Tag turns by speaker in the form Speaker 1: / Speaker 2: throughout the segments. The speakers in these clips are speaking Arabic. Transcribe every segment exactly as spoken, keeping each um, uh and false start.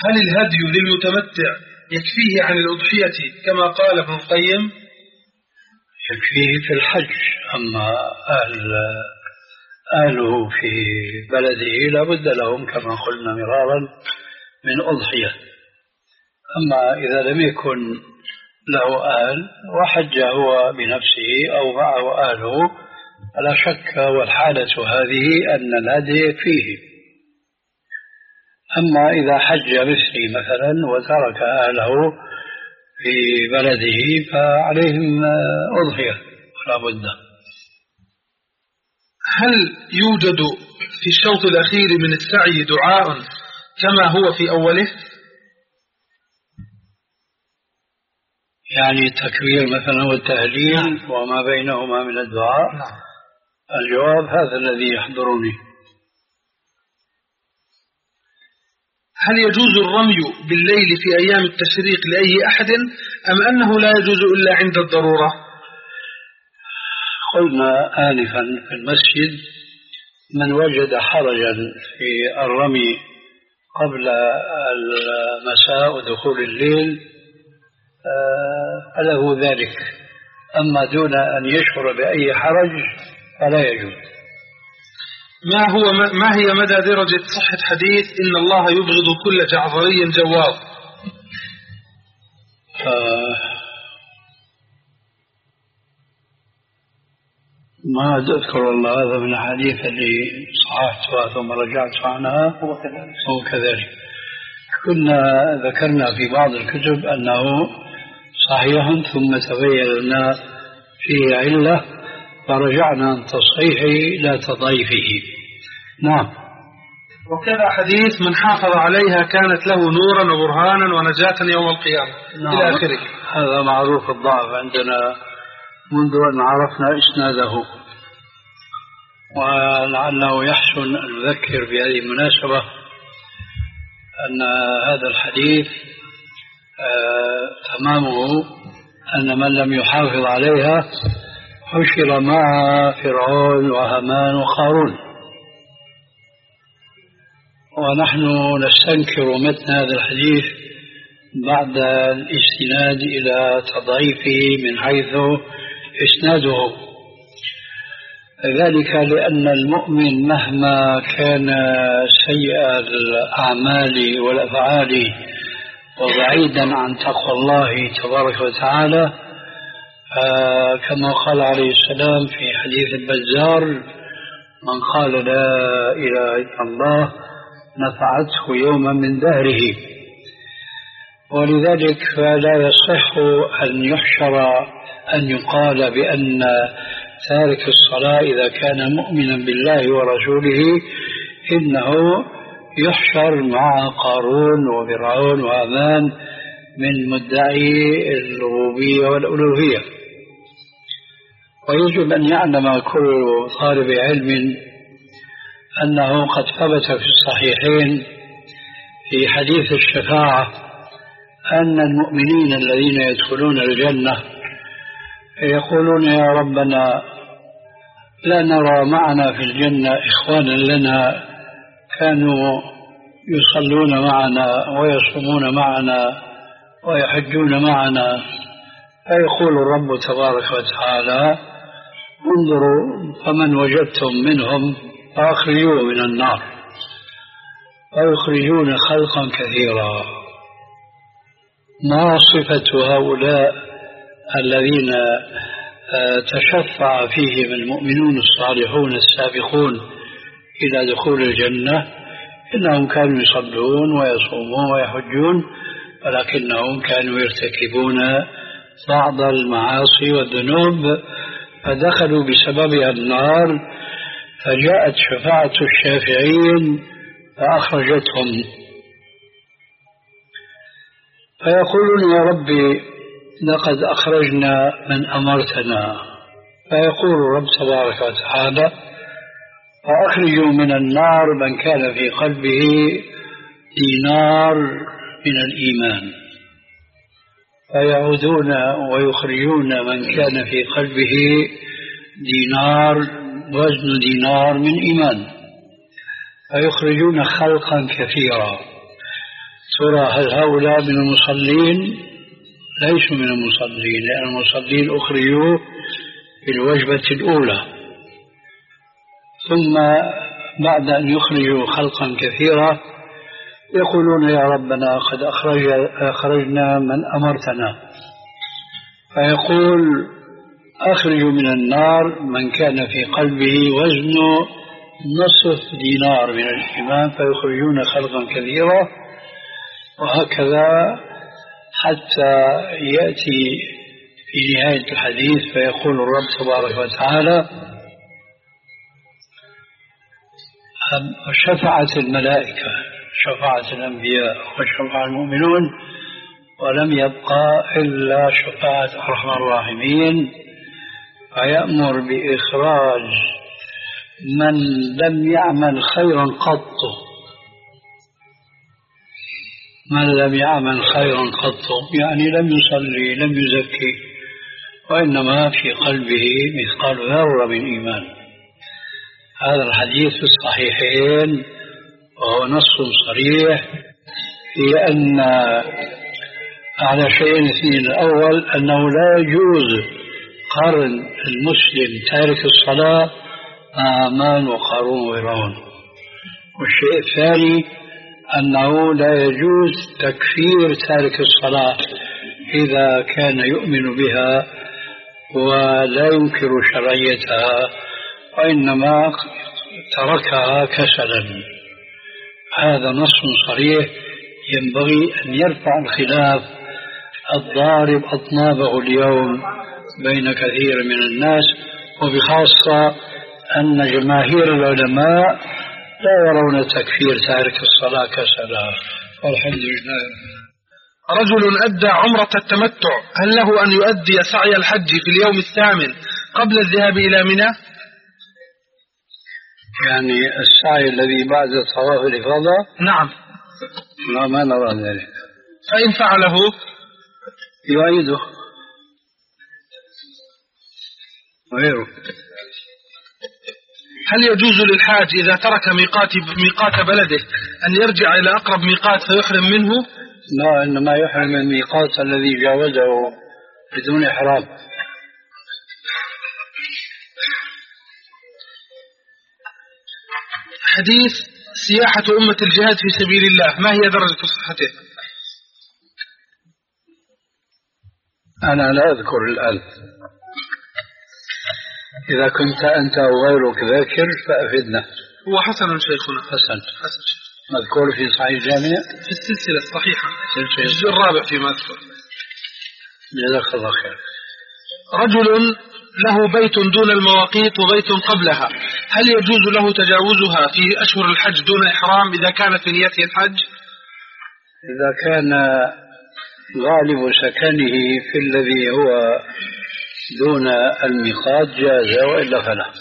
Speaker 1: هل الهدي للمتمتع يكفيه عن الأضحية كما قال ابن القيم؟
Speaker 2: يكفيه في الحج، أما أهل أهله في بلده لابد لهم كما قلنا مرارا من أضحية. أما إذا لم يكن له أهل وحج هو بنفسه أو معه أهله فلا شك والحالة هذه أن الهدي يكفيه. أما إذا حج مثلي مثلا وترك أهله في بلده فعليهم أضحية ولا بد.
Speaker 1: هل يوجد في الشوط الأخير من السعي دعاء كما هو في أوله؟
Speaker 2: يعني التكبير مثلا والتهليل وما بينهما من الدعاء؟
Speaker 1: نعم.
Speaker 2: الجواب هذا الذي يحضرني.
Speaker 1: هل يجوز الرمي بالليل في أيام التشريق لأي أحد أم أنه لا يجوز إلا عند الضرورة؟
Speaker 2: قلنا آنفا في المسجد من وجد حرجا في الرمي قبل المساء ودخول الليل فله ذلك، أما دون أن يشعر بأي حرج فلا يجوز.
Speaker 1: ما هو ما هي مدى درجة صحة حديث إن الله يبغض كل جعفري جواد؟
Speaker 2: آه ما أذكر والله، هذا من الحديث اللي صححتها ثم رجعت عنها. هو كذلك كنا ذكرنا في بعض الكتب أنه صحيح ثم تبين لنا فيه علة فرجعنا عن تصحيحه إلى تضعيفه. نعم.
Speaker 1: وكذا حديث من حافظ عليها كانت له نورا وبرهانا ونجاة يوم القيامة.
Speaker 2: نعم.
Speaker 1: إلى آخره.
Speaker 2: هذا معروف الضعف عندنا منذ أن عرفنا إسناده، ولعله يحسن أن نذكر بهذه المناسبة أن هذا الحديث آه تمامه أن من لم يحافظ عليها حشر مع فرعون وهامان وقارون، ونحن نستنكر متن هذا الحديث بعد الاستناد إلى تضعيفه من حيث إسناده، ذلك لأن المؤمن مهما كان سيء الأعمال والأفعال وبعيدا عن تقوى الله تبارك وتعالى، كما قال عليه السلام في حديث البزار من قال لا إله إلا الله نفعته يوما من دهره، ولذلك فلا يصح أن يحشر أن يقال بأن تارك الصلاة إذا كان مؤمنا بالله ورسوله إنه يحشر مع قارون وفرعون وهامان من مدعي الربوبية والألوهية. ويجب أن يعلم كل طالب علم أنه قد ثبت في الصحيحين في حديث الشفاعة أن المؤمنين الذين يدخلون الجنة يقولون يا ربنا لا نرى معنا في الجنة إخوانا لنا كانوا يصلون معنا ويصومون معنا ويحجون معنا، فيقول الرب تبارك وتعالى انظروا فمن وجدتم منهم فأخرجوه من النار، ويخرجون خلقا كثيرا. ما صفة هؤلاء الذين تشفع فيهم المؤمنون الصالحون السابقون إلى دخول الجنة؟ إنهم كانوا يصلون ويصومون ويحجون، ولكنهم كانوا يرتكبون بعض المعاصي والذنوب فدخلوا بسببها النار، فجاءت شفاعة الشافعين فأخرجتهم، فيقولون يا ربي لقد أخرجنا من أمرتنا، فيقول الرب تبارك وتعالى فأخرجوا من النار من كان في قلبه دينار من الإيمان، فيعودون ويخرجون من كان في قلبه دينار وزن دينار من إيمان، فيخرجون خلقا كثيرا، ترى هل هؤلاء من المصلين؟ ليسوا من المصلين، لأن المصلين أخرجوا في الوجبة الأولى، ثم بعد أن يخرجوا خلقا كثيرا يقولون يا ربنا قد أخرج أخرجنا من أمرتنا، فيقول أخرجوا من النار من كان في قلبه وزن نصف دينار من الإيمان، فيخرجون خلقا كثيرا، وهكذا حتى يأتي في نهاية الحديث فيقول الرب تبارك وتعالى شفعت الملائكة، شفعت الأنبياء، وشفع المؤمنون، ولم يبقى إلا شفاعة أرحم الراحمين، فيأمر بإخراج من لم يعمل خيرا قط، من لم يعمل خيرا قط، يعني لم يصلي لم يزكي، وإنما في قلبه مثقال ذرة من إيمان. هذا الحديث في الصحيحين، وهو نص صريح في أن على شيئين اثنين: الأول أنه لا يجوز قارن المسلم تارك الصلاة مع أعمال وقارون وغيرهم، والشيء الثاني أنه لا يجوز تكفير تارك الصلاة إذا كان يؤمن بها ولا ينكر شرعيتها، وإنما تركها كسلا. هذا نص صريح ينبغي أن يرفع الخلاف الضارب أطنابه اليوم بين كثير من الناس، وبخاصة أن جماهير العلماء لا يرون تكفير تارك الصلاة كسلا، والحمد لله.
Speaker 1: رجل أدى عمرة التمتع، هل له أن يؤدي سعي الحج في اليوم الثامن قبل الذهاب إلى منى؟
Speaker 2: يعني السعي الذي بعد طواف الإفاضة؟
Speaker 1: نعم.
Speaker 2: لا، ما نرى ذلك.
Speaker 1: فإن فعله
Speaker 2: يعيده غيره.
Speaker 1: هل يجوز للحاج إذا ترك ميقات ميقات بلده أن يرجع إلى أقرب ميقات فيحرم منه؟
Speaker 2: لا، إنما يحرم من الميقات الذي جاوزه بدون إحرام.
Speaker 1: حديث سياحة أمة الجهاد في سبيل الله، ما هي درجة صحته؟
Speaker 2: أنا لا أذكر الآن، إذا كنت أنت أو غيرك ذاكر فأفدنا.
Speaker 1: هو حسن شيخنا.
Speaker 2: حسن
Speaker 1: حسن
Speaker 2: مذكور في صحيح الجامع
Speaker 1: في السلسلة الصحيحة،
Speaker 2: السلسلة
Speaker 1: الجزء الرابع فيما أذكر.
Speaker 2: جزاك الله خير.
Speaker 1: رجل له بيت دون المواقيت وبيت قبلها، هل يجوز له تجاوزها في أشهر الحج دون إحرام إذا كان في نيته الحج؟
Speaker 2: إذا كان غالب سكنه في الذي هو دون الميقات جاز، وإلا فلا.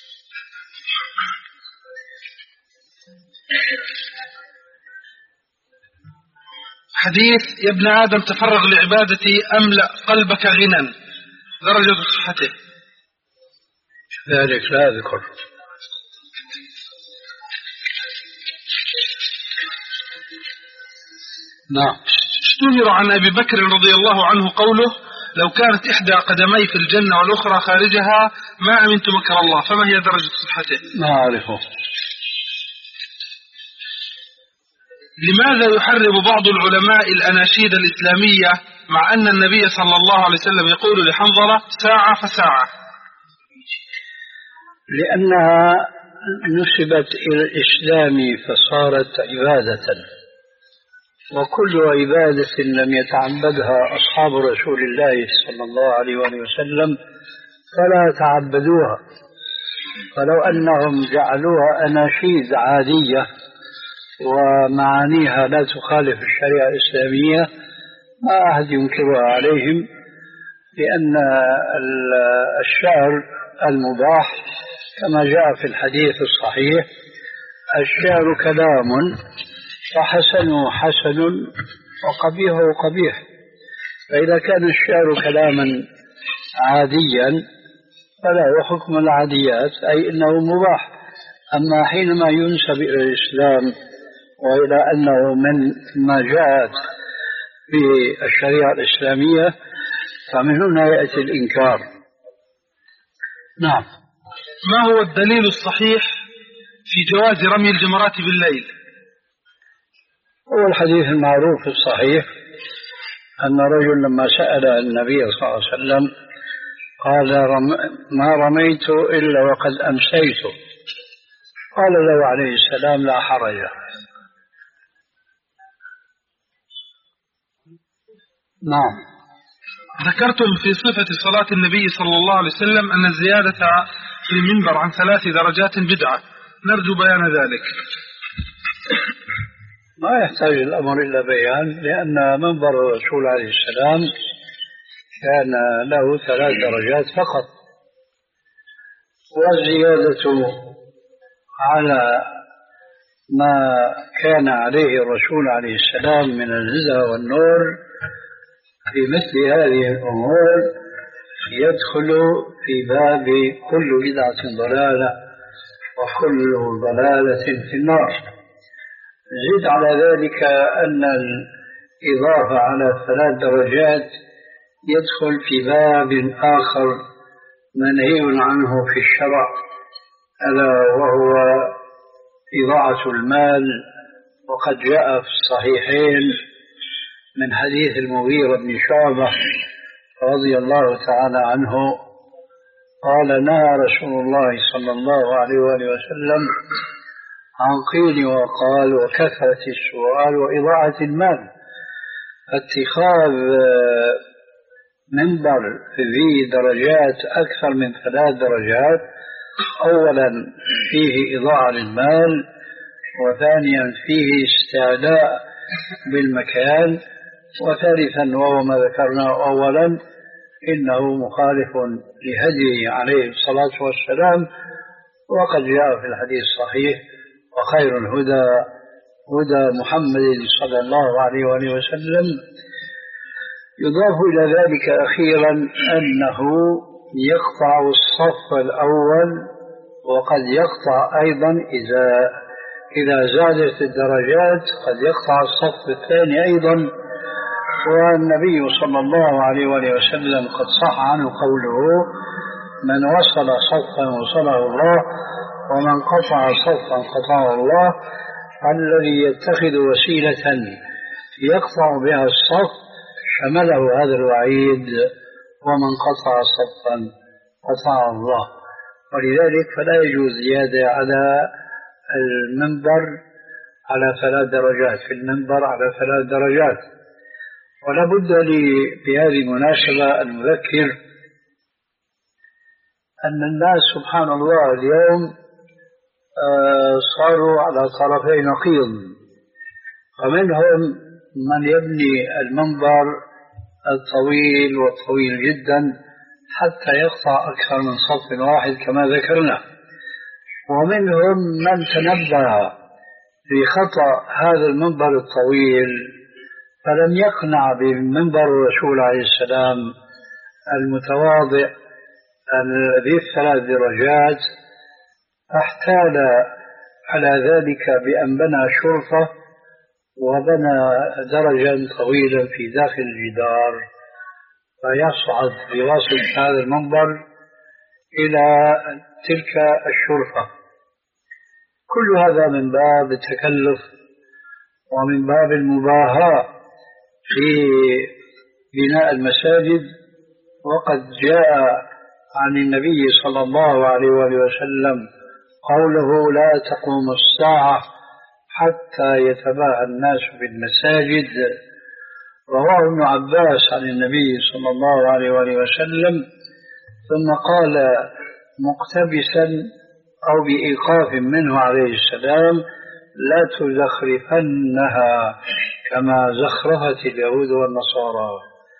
Speaker 1: حديث يا ابن آدم تفرغ لعبادتي أملأ قلبك غنى، درجة صحته؟
Speaker 2: ذلك لا أذكر. نعم.
Speaker 1: اشتهر عن أبي بكر رضي الله عنه قوله: لو كانت إحدى قدمي في الجنة والأخرى خارجها ما أمنت مكر الله، فما هي درجة صحته؟
Speaker 2: ما أعرفه.
Speaker 1: لماذا يحرم بعض العلماء الأناشيد الإسلامية مع أن النبي صلى الله عليه وسلم يقول لحنظلة ساعة فساعة؟
Speaker 2: لأنها نسبت إلى الإسلام فصارت عبادة، وكل عبادة لم يتعبدها أصحاب رسول الله صلى الله عليه وسلم فلا تعبدوها. فلو أنهم جعلوها أناشيد عادية ومعانيها لا تخالف الشريعة الإسلامية ما أحد ينكرها عليهم، لأن الشعر المباح كما جاء في الحديث الصحيح: الشعر كلام فحسنه حسن وقبيحه قبيح. فإذا كان الشعر كلاما عاديا فلا يحكم العاديات، أي إنه مباح. أما حينما ينسب إلى الإسلام وإلى أنه من ما جاءت في الشريعة الإسلامية فمن هنا يأتي الإنكار. نعم.
Speaker 1: ما هو الدليل الصحيح في جواز رمي الجمرات بالليل؟
Speaker 2: هو الحديث المعروف الصحيح أن رجل لما سأل النبي صلى الله عليه وسلم قال رم ما رميت إلا وقد أمسيت، قال له عليه السلام لا حرج. نعم.
Speaker 1: ذكرتم في صفة صلاة النبي صلى الله عليه وسلم أن الزيادة في المنبر عن ثلاث درجات بدعة، نرجو بيان ذلك.
Speaker 2: ما يحتاج الأمر إلى بيان، لأن منبر الرسول عليه السلام كان له ثلاث درجات فقط، والزيادة على ما كان عليه الرسول عليه السلام من الهدى والنور في مثل هذه الأمور يدخل في باب كل بدعة ضلالة وكل ضلالة في النار. زد على ذلك أن الإضافة على ثلاث درجات يدخل في باب آخر منهي عنه في الشرع، ألا وهو إضاعة المال. وقد جاء في الصحيحين من حديث المغيرة بن شعبة رضي الله تعالى عنه قال نهى رسول الله صلى الله عليه وآله وسلم عن قيل وقال وكثرة السؤال وإضاعة المال. اتخاذ منبر ذي درجات أكثر من ثلاث درجات أولا فيه إضاعة للمال، وثانيا فيه استعلاء بالمكان، وثالثا وهو ما ذكرناه أولا إنه مخالف لهديه عليه الصلاة والسلام. وقد جاء في الحديث الصحيح وخير الهدى هدى محمد صلى الله عليه وآله وسلم. يضاف إلى ذلك أخيرا أنه يقطع الصف الأول، وقد يقطع أيضا إذا إذا زادت الدرجات قد يقطع الصف الثاني أيضا. والنبي صلى الله عليه وآله وسلم قد صح عنه قوله من وصل صفا وصله الله ومن قطع صفا قطعه الله. الذي يتخذ وسيلة يقطع بها الصف شمله هذا الوعيد ومن قطع صفا قطعه الله. ولذلك فلا يجوز زيادة على المنبر على ثلاث درجات، في المنبر على ثلاث درجات. ولا بد لي بهذه المناسبة أن نذكر أن الناس سبحان الله اليوم صاروا على طرفي نقيض، فمنهم من يبني المنبر الطويل والطويل جدا حتى يقطع أكثر من صف واحد كما ذكرنا، ومنهم من تنبه في خطأ هذا المنبر الطويل فلم يقنع بمنبر الرسول عليه السلام المتواضع ذي الثلاث درجات، فاحتال على ذلك بأن بنى شرفة وبنى درجا طويلا في داخل الجدار فيصعد بواسطة هذا المنبر إلى تلك الشرفة. كل هذا من باب التكلف ومن باب المباهاة في بناء المساجد. وقد جاء عن النبي صلى الله عليه وآله وسلم قوله لا تقوم الساعة حتى يتباهى الناس بالمساجد. رواه ابن عباس عن النبي صلى الله عليه وآله وسلم ثم قال مقتبسا أو بإيقاف منه عليه السلام لا تزخرفنها كما زخرفت اليهود والنصارى.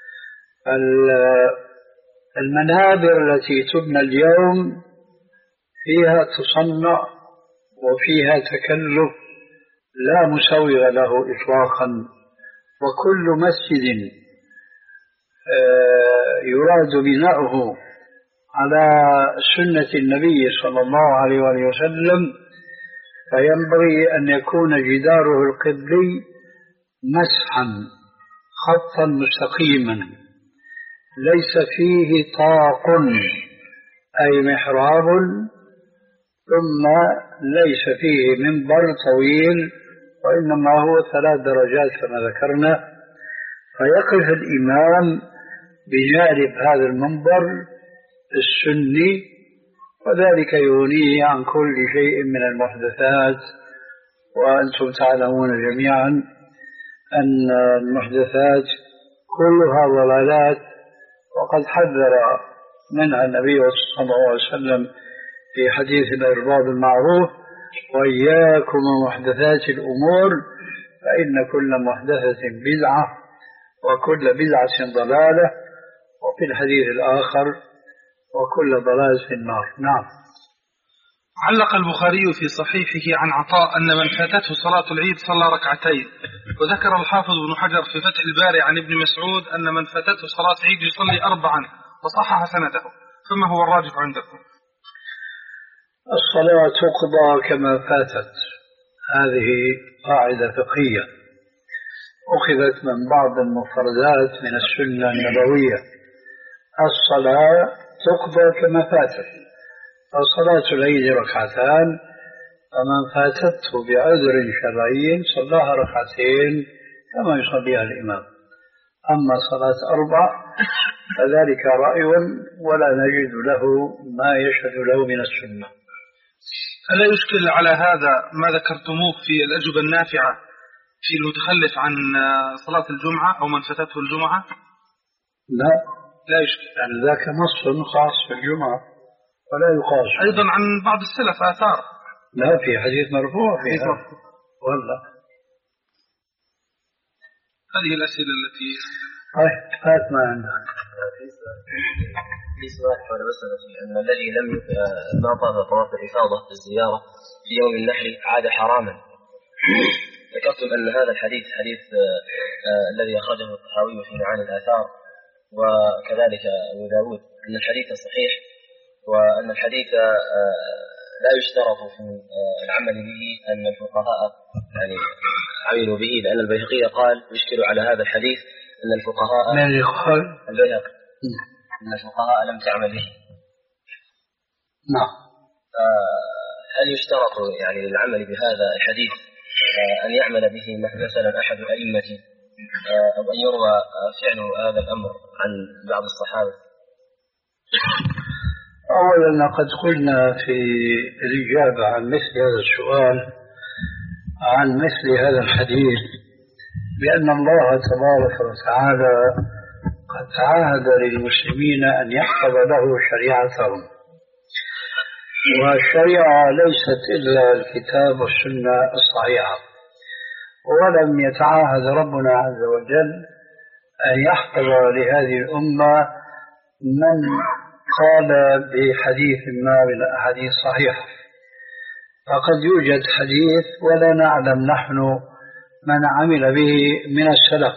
Speaker 2: المنابر التي تبنى اليوم فيها تصنع وفيها تكلف لا مسوغ له إطلاقا، وكل مسجد يراد بناؤه على سنة النبي صلى الله عليه وآله وسلم فينبغي أن يكون جداره القبلي مسحا خطا مستقيما ليس فيه طاق أي محراب، ثم ليس فيه منبر طويل، وإنما هو ثلاث درجات كما ذكرنا، فيقف الإمام بجانب هذا المنبر السني، وذلك يغنيه عن كل شيء من المحدثات. وأنتم تعلمون جميعا أن المحدثات كلها ضلالات، وقد حذر منها النبي صلى الله عليه وسلم في حديث الإرباض المعروف: وإياكم ومحدثات الأمور فإن كل محدثة بدعة وكل بدعة ضلالة، وفي الحديث الآخر: وكل ضلال في النار. نعم.
Speaker 1: علق البخاري في صحيحه عن عطاء أن من فاتته صلاة العيد صلى ركعتين، وذكر الحافظ بن حجر في فتح الباري عن ابن مسعود أن من فاتته صلاة العيد يصلي أربعا، وصحح سنده، فما هو الراجح عندكم؟
Speaker 2: الصلاة تقضى كما فاتت، هذه قاعدة فقهية أخذت من بعض المفردات من السنة النبوية. الصلاة تقضى كما فاتت، فصلاة العيد ركعتان، فمن فاتته بعذر شرعي صلاها ركعتين كما يصليها الإمام. أما صلاة أربع فذلك رأي ولا نجد له ما يشهد له من السنة.
Speaker 1: ألا يشكل على هذا ما ذكرتموه في الأجوبة النافعة في المتخلف عن صلاة الجمعة أو من فاتته الجمعة؟
Speaker 2: لا
Speaker 1: لا يشكل،
Speaker 2: يعني ذاك نص خاص في الجمعة ولا يقاس.
Speaker 1: أيضا عن بعض السلف آثار.
Speaker 2: لا، في حديث مرفوع فيها والله.
Speaker 1: هذه الأسئلة التي
Speaker 2: طيب هات ما عندك.
Speaker 3: في سؤال حول مسألة أن الذي لم ما طاف طواف الإفاضة في الزيارة في يوم النحر عاد حراما. ذكرتم أن هذا الحديث حديث آه الذي أخرجه الطحاوي في معاني الآثار وكذلك أبو داود أن الحديث صحيح، وأن الحديث آه لا يشترط في آه العمل به أن الفقهاء يعني عملوا به، لأن البيهقي قال يشكل على هذا الحديث أن الفقهاء
Speaker 2: من يقول
Speaker 3: البيهقي أن الفقهاء لم تعمل به.
Speaker 2: نعم.
Speaker 3: هل يشترط يعني للعمل بهذا الحديث أن يعمل به مثلا أحد الأئمة أو أن يروى فعل هذا الأمر عن بعض الصحابة؟
Speaker 2: أولا قد قلنا في الإجابة عن مثل هذا السؤال عن مثل هذا الحديث بأن الله تبارك وتعالى قد عاهد للمسلمين أن يحفظ له شريعتهم، والشريعة ليست إلا الكتاب والسنة الصحيحة، ولم يتعاهد ربنا عز وجل أن يحفظ لهذه الأمة من قال بحديث ما من الأحاديث صحيحة. فقد يوجد حديث ولا نعلم نحن من عمل به من السلف،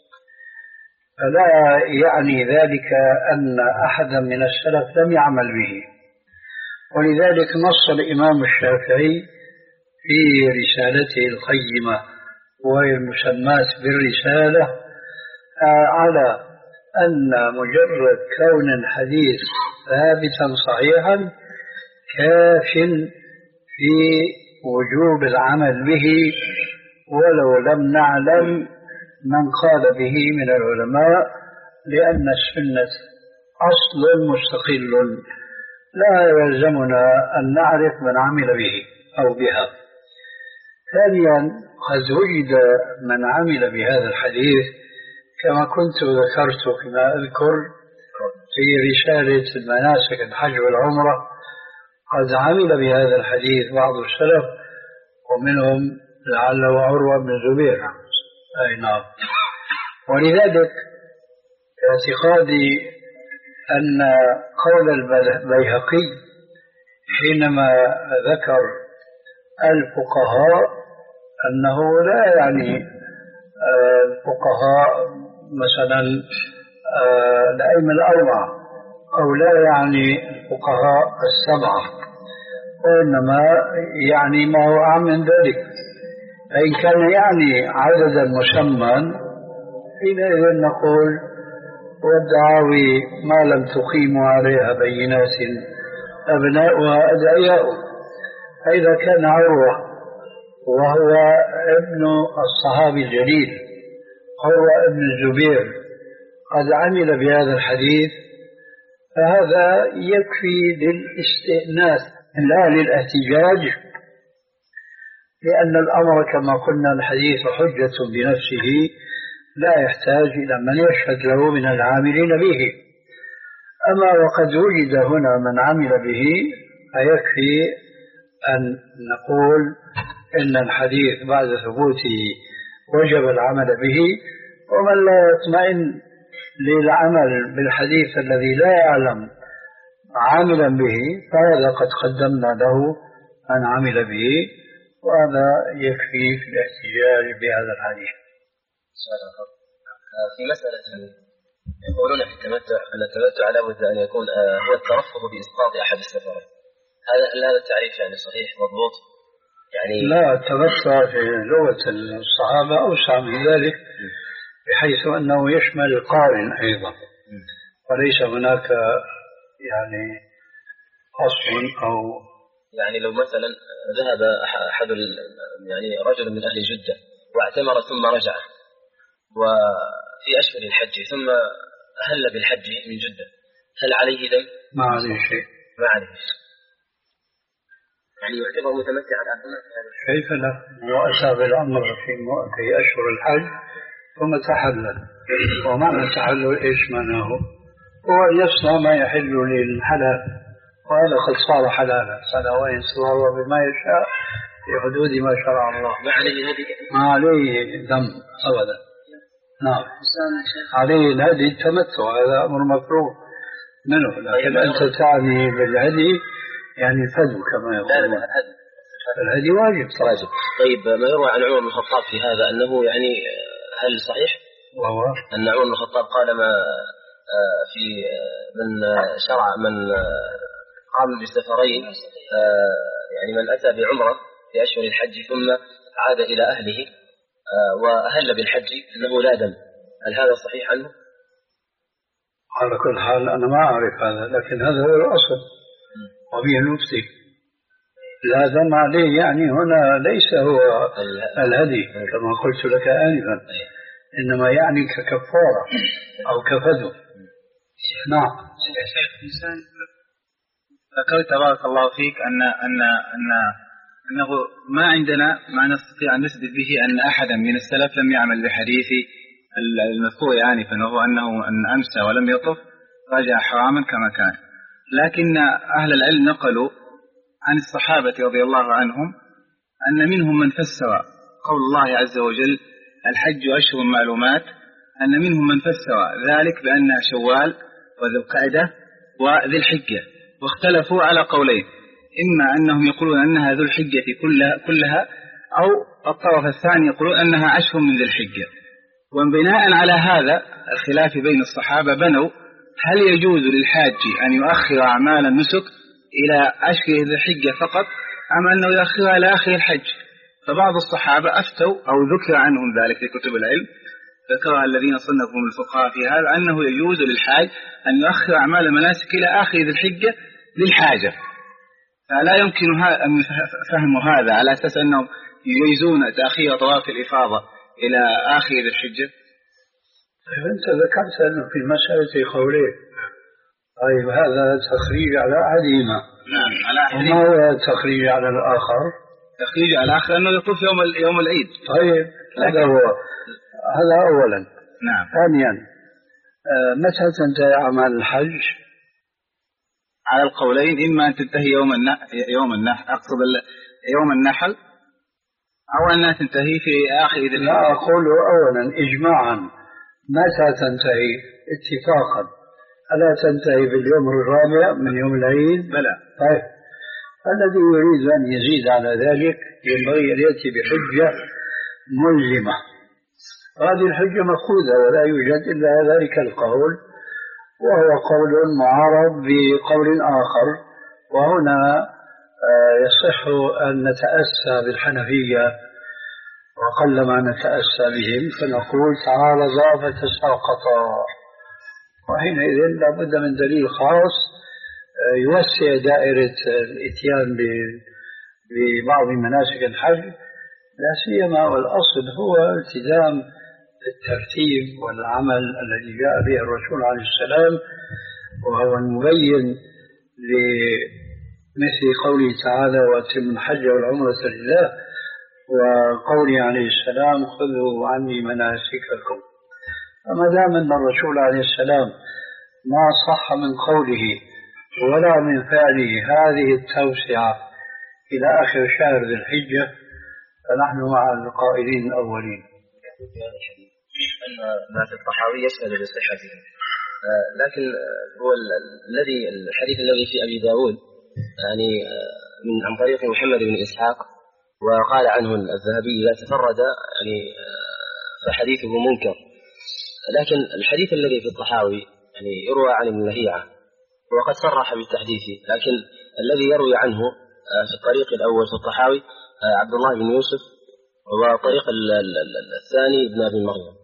Speaker 2: فلا يعني ذلك أن أحدا من السلف لم يعمل به. ولذلك نص الإمام الشافعي في رسالته القيمة وهي المسماة بالرسالة على أن مجرد كون الحديث ثابتا صحيحا كاف في وجوب العمل به، ولو لم نعلم من قال به من العلماء، لأن السنة أصل مستقل لا يلزمنا أن نعرف من عمل به أو بها. ثانيا قد وجد من عمل بهذا الحديث كما كنت ذكرت فيما أذكر في رسالة المناسك الحج والعمرة، قد عمل بهذا الحديث بعض السلف ومنهم لعله عروة بن زبير. أي نعم. ولذلك اعتقادي أن قول البيهقي حينما ذكر الفقهاء أنه لا يعني الفقهاء مثلا الأئمة الأربعة، أو لا يعني الفقهاء السبعة، وإنما يعني ما هو أعم من ذلك. فإن كان يعني عددا مسمى حينئذ نقول والدعاوي ما لم تقيموا عليها بينات أبناؤها أدعياء. فإذا كان عروة وهو ابن الصحابي الجليل عروة ابن الزبير قد عمل بهذا الحديث فهذا يكفي للاستئناس لا للاحتجاج، لأن الأمر كما قلنا الحديث حجة بنفسه لا يحتاج إلى من يشهد له من العاملين به. أما وقد وجد هنا من عمل به فيكفي أن نقول إن الحديث بعد ثبوته وجب العمل به. ومن لا يطمئن للعمل بالحديث الذي لا يعلم عاملا به فهذا قد قدمنا له من عمل به، وهذا يكفي في الاحتجاج بهذا الحديث.
Speaker 3: في مسألة يقولون في التمتع أن التمتع لابد أن يكون هو الترفه بإسقاط أحد السفرين. هذا هذا التعريف يعني صحيح مضبوط؟ يعني
Speaker 2: لا، التمتع في لغة الصحابة أوسع من ذلك بحيث أنه يشمل القارن أيضا، وليس هناك يعني أصل أو
Speaker 3: يعني لو مثلا ذهب أحد يعني رجل من أهل جدة واعتمر ثم رجع وفي أشهر الحج ثم أهل بالحج من جدة، هل عليه دم؟
Speaker 2: ما عليه شيء.
Speaker 3: ما عليه شيء، يعني يعتبر متمتعا.
Speaker 2: كيف لا؟ هو أتى بالأمر في في أشهر الحج ثم تحلل، ومعنى تحلل إيش معناه؟ هو يصنع ما يحل للحلال، وهذا قد صار حلالا، صار وإن صار بما يشاء في حدود ما شرع الله.
Speaker 3: ما عليه هدي؟
Speaker 2: ما عليه دم أبدا. نعم، عليه الهدي التمتع، هذا أمر مفروغ منه، لكن أنت تعني بالهدي يعني الفدو كما يقولون. الهدي واجب واجب.
Speaker 3: طيب، ما يروى عن عمر بن الخطاب في هذا أنه يعني هل صحيح؟
Speaker 2: وهو
Speaker 3: أن عمر بن الخطاب قال ما في من شرع من قام بالسفرين يعني من أتى بعمرة في أشهر الحج ثم عاد إلى أهله وأهل بالحج أنه لا دم، هل هذا صحيح عنه؟
Speaker 2: على كل حال أنا ما أعرف هذا، لكن هذا هو الأصل وبه المفتي. لا دم عليه يعني هنا ليس هو الهدي كما قلت لك آنفا، إنما يعني ككفارة أو كفدو. نعم.
Speaker 1: إنسان ذكرت بارك الله فيك أن أن أن أنه ما عندنا ما نستطيع أن نثبت به أن أحدا من السلف لم يعمل بحديث المذكور يعني فإنه أنه أن أمسى ولم يطف رجع حراما كما كان، لكن أهل العلم نقلوا عن الصحابة رضي الله عنهم أن منهم من فسر قول الله عز وجل الحج أشهر معلومات، أن منهم من فسر ذلك بأن شوال وذي القعدة وذي الحجة، واختلفوا على قولين، إما أنهم يقولون أنها ذو الحجة كلها, كلها أو الطرف الثاني يقولون أنها عشر من ذي الحجة. وبناء على هذا الخلاف بين الصحابة بنوا هل يجوز للحاج أن يؤخر أعمال النسك إلى عشر ذي الحجة فقط أم أنه يؤخرها إلى آخر الحج. فبعض الصحابة أفتوا أو ذكر عنهم ذلك في كتب العلم، ذكرها الذين صنفهم الفقهاء في هذا أنه يجوز للحاج أن يؤخر أعمال المناسك إلى آخر ذي الحجة للحاجة. فلا يمكن فهم هذا على أساس أنهم يجيزون تأخير طواف الإفاضة إلى آخر ذي الحجة.
Speaker 2: طيب أنت ذكرت أنه في مسألة قولين، طيب هذا تخريج على أحدهما.
Speaker 1: نعم على أحدهما.
Speaker 2: وما هو التخريج على الآخر؟
Speaker 1: تخريج على الآخر أنه يطوف يوم يوم العيد.
Speaker 2: طيب هذا هو، هذا أولا.
Speaker 1: نعم.
Speaker 2: ثانيا آه متى تنتهي أعمال الحج؟
Speaker 1: على القولين، إما أن تنتهي يوم النحر يوم النحر أقصد يوم النحل أو أنها تنتهي في آخر ذي الحجة.
Speaker 2: لا أقول أولا إجماعا متى تنتهي اتفاقا؟ ألا تنتهي باليوم الرابع من يوم العيد؟
Speaker 1: بلى.
Speaker 2: طيب الذي يريد أن يزيد على ذلك ينبغي أن يأتي بحجة ملزمة. هذه الحجة مأخوذة ولا يوجد إلا ذلك القول، وهو قول معارض بقول آخر، وهنا يصح أن نتأسى بالحنفية وقل ما نتأسى بهم، فنقول تعارضا فتساقطا، وحينئذ لابد من دليل خاص يوسع دائرة الإتيان ببعض مناسك الحج، لا سيما والأصل هو التزام الترتيب والعمل الذي جاء به الرسول عليه السلام، وهو المبين لمثل قوله تعالى وأتم الحج والعمرة لله، وقوله عليه السلام خذوا عني مناسككم. فما دام أن الرسول عليه السلام ما صح من قوله ولا من فعله هذه التوسعة إلى آخر شهر ذي الحجة، فنحن مع القائلين الأولين
Speaker 3: في هذا الحديث أن ما في الطحاوي يشهد بصحته، لكن هو الذي الحديث الذي في أبي داود يعني من عن طريق محمد بن إسحاق، وقال عنه الذهبي لا تفرد يعني فحديثه منكر، لكن الحديث الذي في الطحاوي يعني يروى عن ابن لهيعة وقد صرح بالتحديث، لكن الذي يروي عنه في الطريق الأول في الطحاوي عبد الله بن يوسف، وطريق الثاني ابن أبي مريم.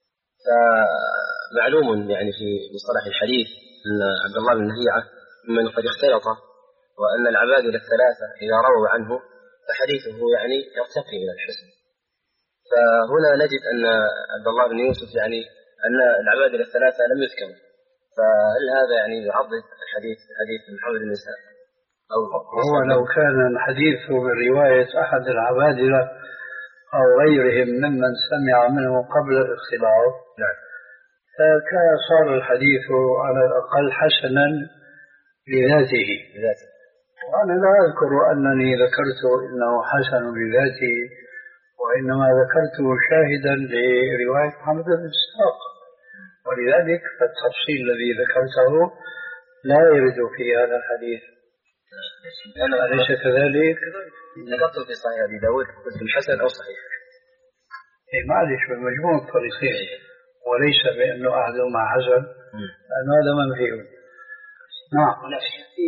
Speaker 3: فمعلوم يعني في مصطلح الحديث أن عبد الله بن لهيعة ممن قد اختلط، وأن العباد الثلاثة إذا رووا عنه فحديثه يعني يرتقي إلى الحسن. فهنا نجد أن عبد الله بن يوسف يعني أن العباد الثلاثة لم يذكروا، فهل هذا يعني يعضد الحديث حديث محمد بن إسحاق؟ أو
Speaker 2: هو لو كان الحديث من رواية أحد العبادلة أو غيرهم ممن سمع منه قبل الاختلاط فكان صار الحديث على الأقل حسنا لذاته. وأنا لا أذكر أنني ذكرت إنه حسن لذاته، وإنما ذكرته شاهدا لرواية محمد بن إسحاق، ولذلك فالتفصيل الذي ذكرته لا يرد في هذا الحديث. أليس كذلك؟
Speaker 3: ذكرت في صحيح أبي داود قلت الحسن أو صحيح؟
Speaker 2: إيه معلش بمجموع الطريقين، وليس بأنه أحدهما حسن، لأن هذا منفي. نعم.
Speaker 4: في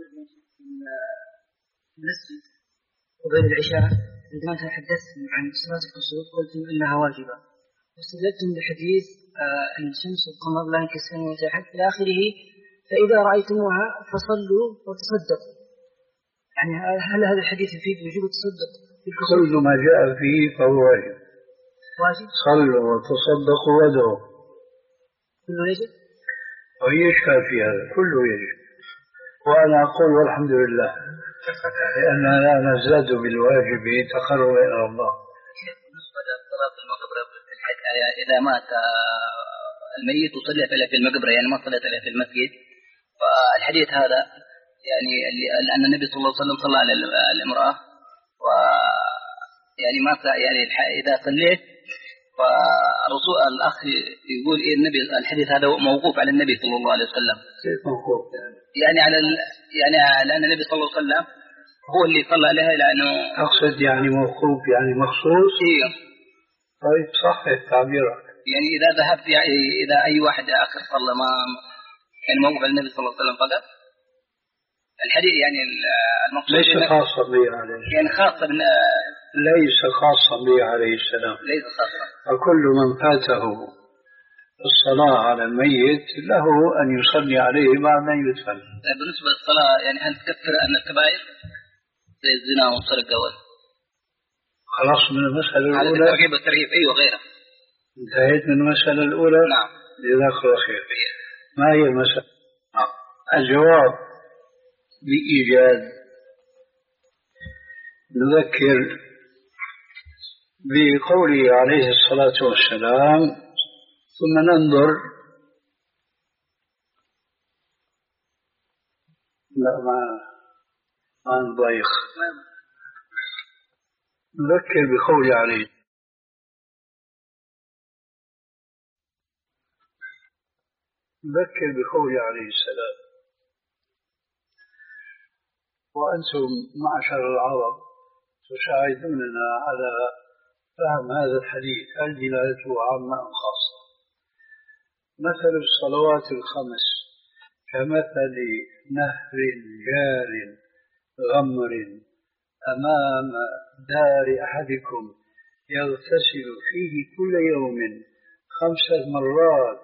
Speaker 4: المسجد وبين العشاء عندما تحدثتم عن صلاة الكسوف قلتم إنها واجبة، واستدلتم بحديث أن الشمس والقمر لا ينكسران وتحت إلى آخره، فإذا رأيتموها فصلوا وتصدقوا. يعني هل هذا الحديث يفيد وجوب التصدق؟
Speaker 2: كل ما جاء فيه فهو واجب.
Speaker 4: واجب.
Speaker 2: صلوا وتصدقوا وادعوا.
Speaker 4: كله يجب.
Speaker 2: وهي إشكال في هذا، كله يجب. وأنا أقول والحمد لله، لأننا لا نزداد بالواجب تقربا إلى الله.
Speaker 5: بالنسبة لصلاة المقبرة إذا مات الميت وصلى في المقبرة يعني ما صلى في المسجد، فالحديث هذا يعني أن النبي صلى الله عليه وسلم صلى على الامرأة، ويعني ما يعني إذا صليت فالرسول الأخ يقول إيه النبي الحديث هذا موقوف على النبي صلى الله عليه وسلم.
Speaker 2: كيف موقوف؟
Speaker 5: يعني على يعني لأن النبي صلى الله عليه وسلم هو اللي صلى عليها، لأنه
Speaker 2: أقصد يعني موقوف يعني مخصوص.
Speaker 5: إيه.
Speaker 2: طيب صحيح تعبيرك.
Speaker 5: يعني إذا ذهبت يعني إذا أي واحد آخر صلى ما يعني موقوف على النبي صلى الله عليه وسلم فقط. الحديث يعني المقصود
Speaker 2: ليس خاصا به عليه السلام،
Speaker 5: يعني خاصة
Speaker 2: ليس خاصا به عليه السلام،
Speaker 5: ليس خاصة.
Speaker 2: فكل من فاته الصلاة على الميت له أن يصلي عليه بعد أن يدفن.
Speaker 5: بالنسبة للصلاة يعني هل تكفر أن الكبائر زي الزنا والسرقة وال
Speaker 2: خلاص من المسألة الأولى.
Speaker 5: الترغيب والترهيب أيوة غيرها.
Speaker 2: انتهيت من المسألة الأولى.
Speaker 5: نعم.
Speaker 2: جزاك الله خير. ما هي المسألة؟ نعم. الجواب بإيجاد نذكر بقوله عليه الصلاة والسلام ثم ننظر. لا ما ما نضيخ. نذكر بقوله عليه نذكر بقوله عليه السلام وأنتم معشر العرب تساعدوننا على فهم هذا الحديث، هل دلالته عامة أم خاصة؟ مثل الصلوات الخمس كمثل نهر جار غمر أمام دار أحدكم يغتسل فيه كل يوم خمس مرات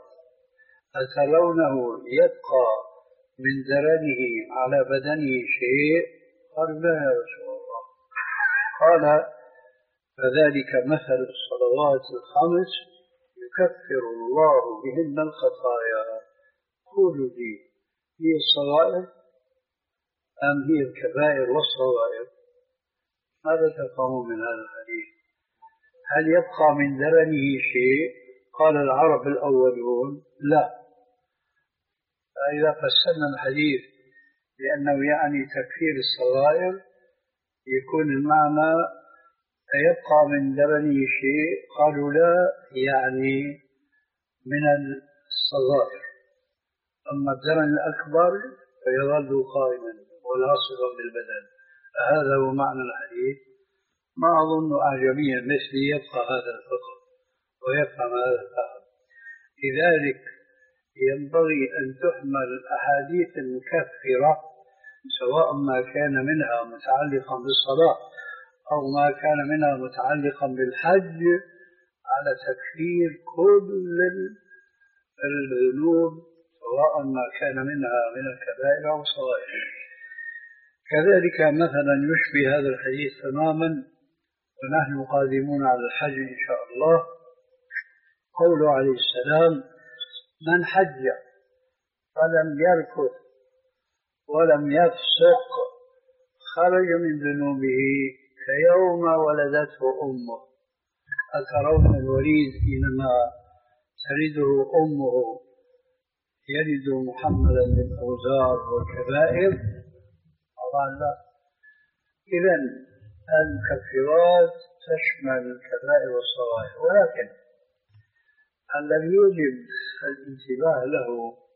Speaker 2: أترونه يبقى من درنه على بدنه شيء؟ قال لا يا رسول الله. قال فذلك مثل الصلوات الخمس يكفر الله بهن الخطايا. قولوا لي هي الصغائر أم هي الكبائر والصغائر؟ ماذا تفهمون من هذا الحديث؟ هل يبقى من درنه شيء؟ قال العرب الأولون لا. فإذا فسرنا الحديث لأنه يعني تكفير الصغائر يكون المعنى يبقى من درنه شيء. قالوا لا، يعني من الصغائر. أما الدرن الأكبر فيظل قائما ولاصقا بالبدن. هذا هو معنى الحديث. ما أظن أعجميا مثلي يبقى هذا الفقه ويفهم هذا الفهم. لذلك ينبغي أن تحمل الأحاديث المكفرة سواء ما كان منها متعلقا بالصلاة أو ما كان منها متعلقا بالحج على تكفير كل الذنوب سواء ما كان منها من الكبائر أو الصغائر. كذلك مثلا يشبه هذا الحديث تماما ونحن قادمون على الحج إن شاء الله قوله عليه السلام من حج فلم يركض ولم يفسق خرج من ذنوبه كيوم ولدته أمه. أترون الوليد حينما تلده أمه يلد محمدا بالأوزار والكبائر؟ طبعا لا. إذن المكفرات تشمل الكبائر والصغائر، ولكن الذي يوجب الانتباه له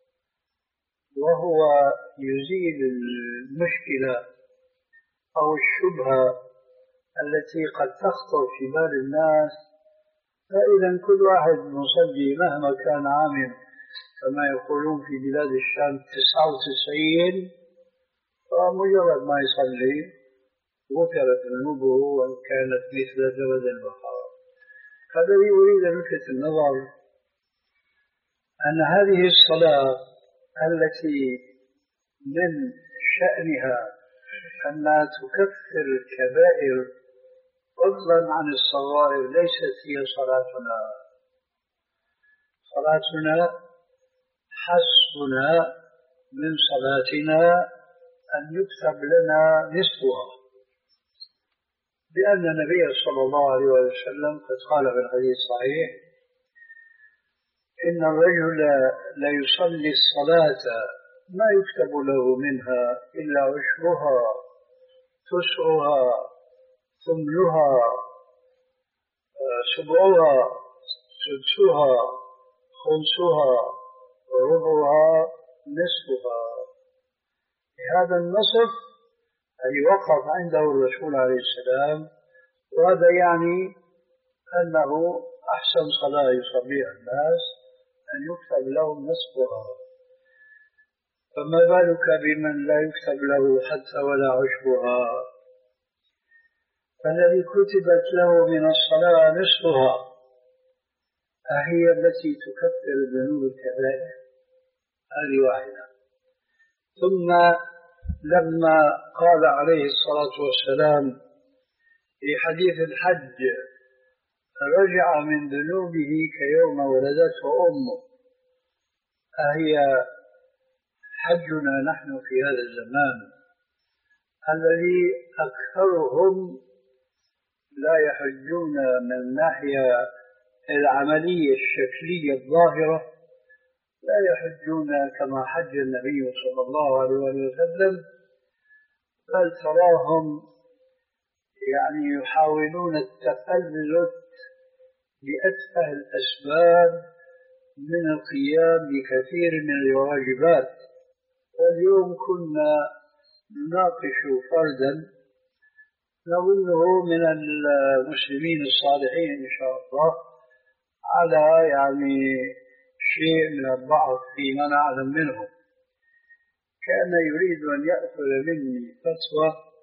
Speaker 2: وهو يزيل المشكلة أو الشبهة التي قد تخطر في بال الناس. فإذا كل واحد مصلي مهما كان عامل كما يقولون في بلاد الشام تسعة وتسعين، فمجرد ما يصلي غفرت ذنوبه وإن كانت مثل زبد البحر. الذي أريد أن ألفت النظر أن هذه الصلاة التي من شأنها أنها تكفر الكبائر فضلا عن الصغائر ليست هي صلاتنا. صلاتنا حسبنا من صلاتنا أن يكتب لنا نصفها، لأن النبي صلى الله عليه وسلم قد قال في الحديث الصحيح إن الرجل لا يصلي الصلاة ما يكتب له منها إلا عشرها تسعها ثمنها سبعها سدسها خمسها وربعها نصفها. هذا النصف الذي وقف عنده الرسول عليه السلام، وهذا يعني أنه أحسن صلاة يصليها الناس أن يكتب لهم نصفها، فما بالك بمن لا يكتب له حتى ولا عشرها؟ فالذي كتبت له من الصلاة نصفها أهي التي تكفر ذنوب الكبائر؟ هذه واحدة. ثم لما قال عليه الصلاة والسلام في حديث الحج رجع من ذنوبه كيوم ولدته أمه، أهي حجنا نحن في هذا الزمان الذي أكثرهم لا يحجون من الناحية العملية الشكلية الظاهرة، لا يحجون كما حج النبي صلى الله عليه وسلم، بل تراهم يعني يحاولون التفلت بأتفه الأسباب من القيام بكثير من الواجبات. واليوم كنا نناقش فردا نظنه من المسلمين الصالحين إن شاء الله على يعني شيء من الضعف فيما نعلم منه، كان يريد أن يأخذ مني فتوى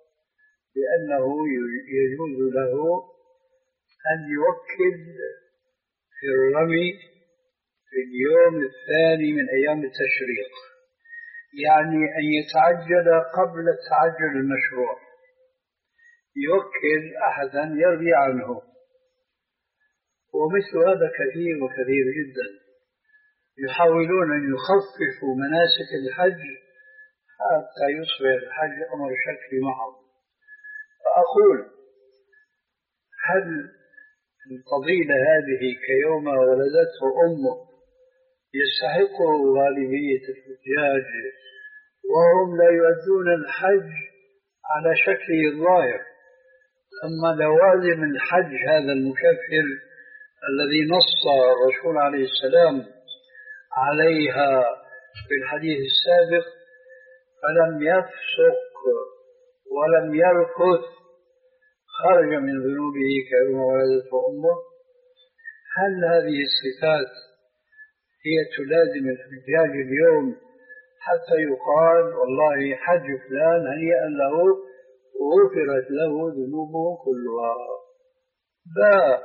Speaker 2: بأنه يجوز له أن يوكل في الرمي في اليوم الثاني من أيام التشريق، يعني أن يتعجل قبل التعجل المشروع، يوكل أحدا يرضي عنه. ومثل هذا كثير وكثير جدا، يحاولون أن يخففوا مناسك الحج حتى يصبح الحج أمر شكلي معهم. فأقول هل الفضيلة هذه كيوم ولدته أمه يستحقه غالبية الحجاج وهم لا يؤدون الحج على شكله الظاهر؟ أما لوازم الحج هذا المكفر الذي نص الرسول عليه السلام عليها في الحديث السابق، فلم يفسق ولم يرفث خرج من ذنوبه كيوم ولدته أمه. هل هذه الصفات هي تلازم الحجاج اليوم حتى يقال والله حج فلان هنيئا له غفرت له ذنوبه كلها؟ لا،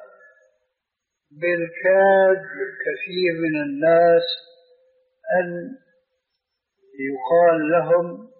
Speaker 2: بالكاد كثير من الناس أن يقال لهم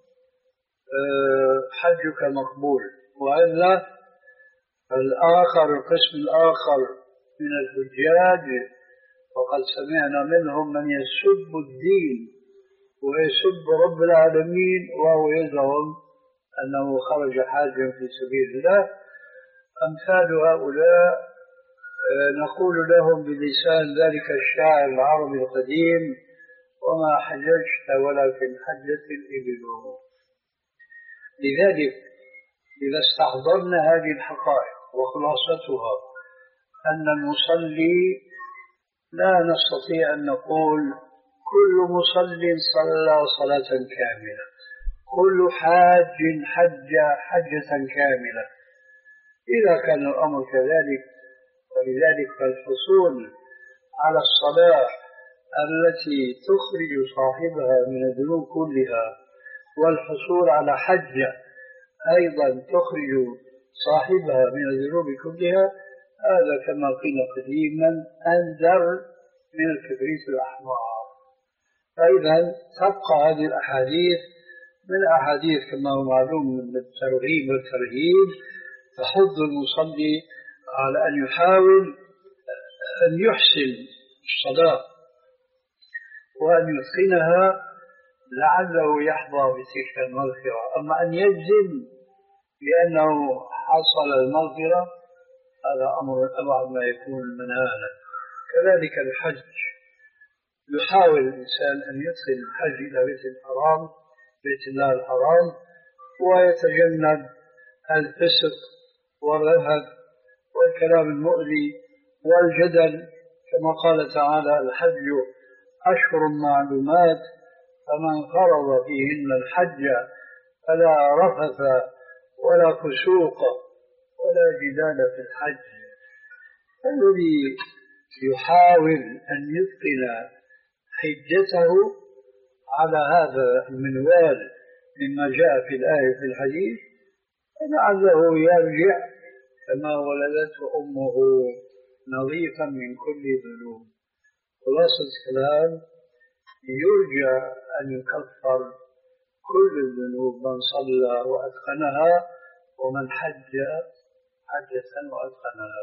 Speaker 2: حجك مقبول، وإلا الآخر القسم الآخر من الحجاج وقد سمعنا منهم من يسب الدين ويسب رب العالمين وهو يزعم أنه خرج حاجا في سبيل الله. أمثال هؤلاء نقول لهم بلسان ذلك الشاعر العربي القديم: وما حججت ولكن حجت الإبل. لذلك إذا استحضرنا هذه الحقائق وخلاصتها أن المصلي لا نستطيع أن نقول كل مصل صلى صلاة كاملة، كل حاج حج حجة كاملة. إذا كان الأمر كذلك، ولذلك فالحصول على الصلاة التي تخرج صاحبها من الذنوب كلها والحصول على حجة أيضا تخرج صاحبها من الذنوب كلها، هذا كما قيل قديما أنذر من الكبريت الأحمر. فإذا تبقى هذه الأحاديث من أحاديث كما هو معلوم من الترغيب والترهيب، تحض المصلي على أن يحاول أن يحسن الصلاة وأن يتقنها لعله يحظى بتلك المغفرة. أما أن يجزم بأنه حصل المغفرة هذا أمر أبعد ما يكون من هذا. كذلك الحج، يحاول الإنسان أن يدخل الحج إلى بيت الحرام بيت الله الحرام ويتجنب الفسق والرهب والكلام المؤذي والجدل، كما قال تعالى: الحج أشهر معلومات فمن فرض فيهن الحج فلا رفث ولا فسوق ولا جدال في الحج. الذي يحاول أن يتقن حجته على هذا المنوال مما جاء في الآية في الحديث فلعله يرجع كما ولدته أمه نظيفا من كل ذنوب. خلاصة الكلام: يرجى أن يكفر كل الذنوب من صلى وأتقنها ومن حج حجة وأتقنها.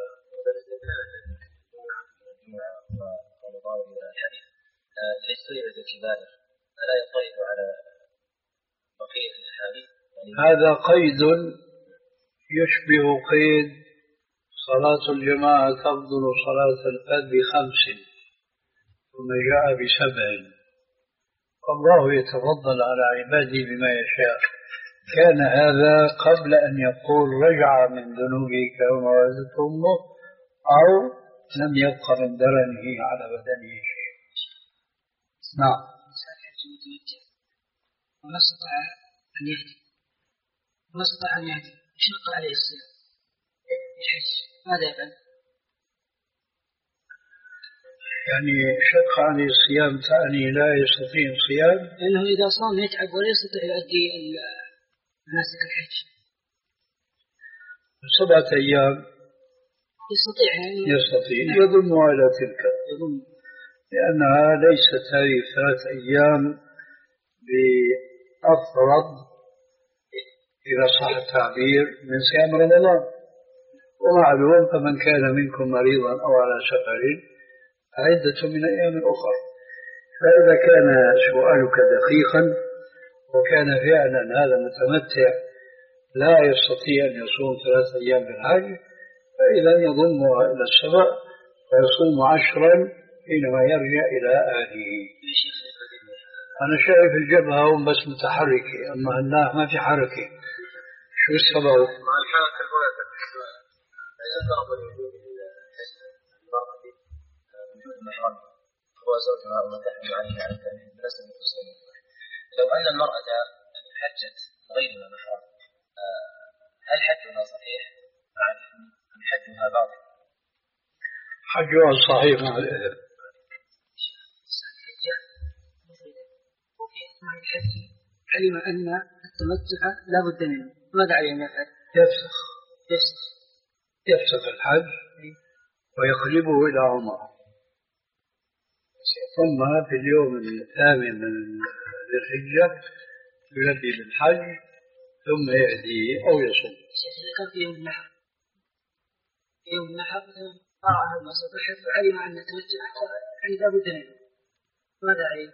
Speaker 3: ليستوعب الكبائر فلا يطيب على بقية الأحاديث.
Speaker 2: هذا قيد يشبه قيد صلاة الجماعة تفضل صلاة الفرد بخمس ثم جاء بسبع. الله يتفضل على عباده بما يشاء. كان هذا قبل أن يقول رجع من ذنوبه كما ولدته أمه أو لم يبق من درنه على بدنه شيء. نعم.
Speaker 4: وما استطاع أن يهدي وما استطاع أن يهدي شق عليه الصيام الحج، ماذا يفعل؟
Speaker 2: يعني شق عليه الصيام تعني لا يستطيع الصيام،
Speaker 4: لأنه إذا صام يتعب ولا يستطيع يؤدي مناسك الحج.
Speaker 2: سبعة أيام
Speaker 4: يستطيع
Speaker 2: يستطيع يضم على تلك، لأنها ليست هذه ثلاث أيام بأفرض إذا صح التعبير من صيام رمضان. ومعلوم فمن كان منكم مريضا أو على سفر عدة من أيام أخرى. فإذا كان سؤالك دقيقا وكان فعلا هذا متمتع لا يستطيع أن يصوم ثلاث أيام بالحج، فإذا يضمها إلى السبع ويصوم عشرا حينما يرجع إلى أهله. أنا شايف الجبهة هم بس متحركة، أما هناك ما في حركة. شو السبب؟
Speaker 3: مع الحالة الوالدة يضرب الوجود المرأة وجود المحرم هو زوجها ومتحمل عليه على التأمين ليس متصلا. لو أن المرأة حجت غير محرم هل حجها صحيح أم حجها باطل؟
Speaker 2: حجها صحيح مع الإذن.
Speaker 4: وفي أثناء الحج علم أن التمتع لا بد منه، ماذا عليه أن يفعل؟
Speaker 2: يفسخ
Speaker 4: يفسخ
Speaker 2: يفسخ الحج ويقلبه إلى عمره، ثم في اليوم الثامن من ذي الحجة يلبي بالحج ثم يهدي أو يصوم.
Speaker 4: شيخ إذا كان في يوم النحر يوم النحر رأى هذا المصدر وعلم أن التمتع يعني لا بد منه، ماذا عليه؟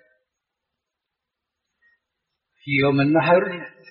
Speaker 2: في يوم النحر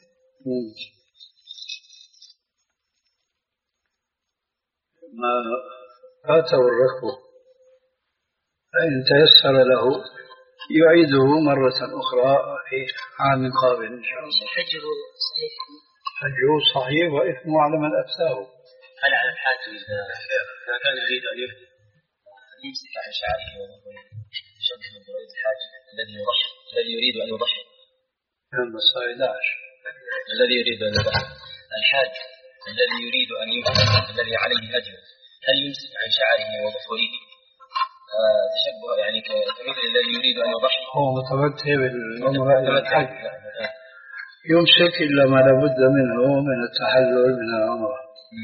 Speaker 2: ما فاته الركب فإن تيسر له يعيده مرة أخرى في عام قابل إن شاء الله.
Speaker 4: حجه صحيح
Speaker 2: حجه صحيح وإثمه على من أفتاه.
Speaker 3: هل على الحاج إذا كان يريد أن يمسك عن شعره وظهره شبه من ضرورة الحاج الذي يضحي الذي يريد أن يضحي
Speaker 2: المساء إحدى عشر
Speaker 3: الذي يريد أن يضحي الحاج الذي يريد أن يمسك الذي عليه هدي هل يمسك عن شعره وظهره تشبه يعني كمثل الذي يريد أن يضحي
Speaker 2: هو متمتع بالعمرة إلى الحج يمسك إلا ما لابد منه من التحلل من العمرة.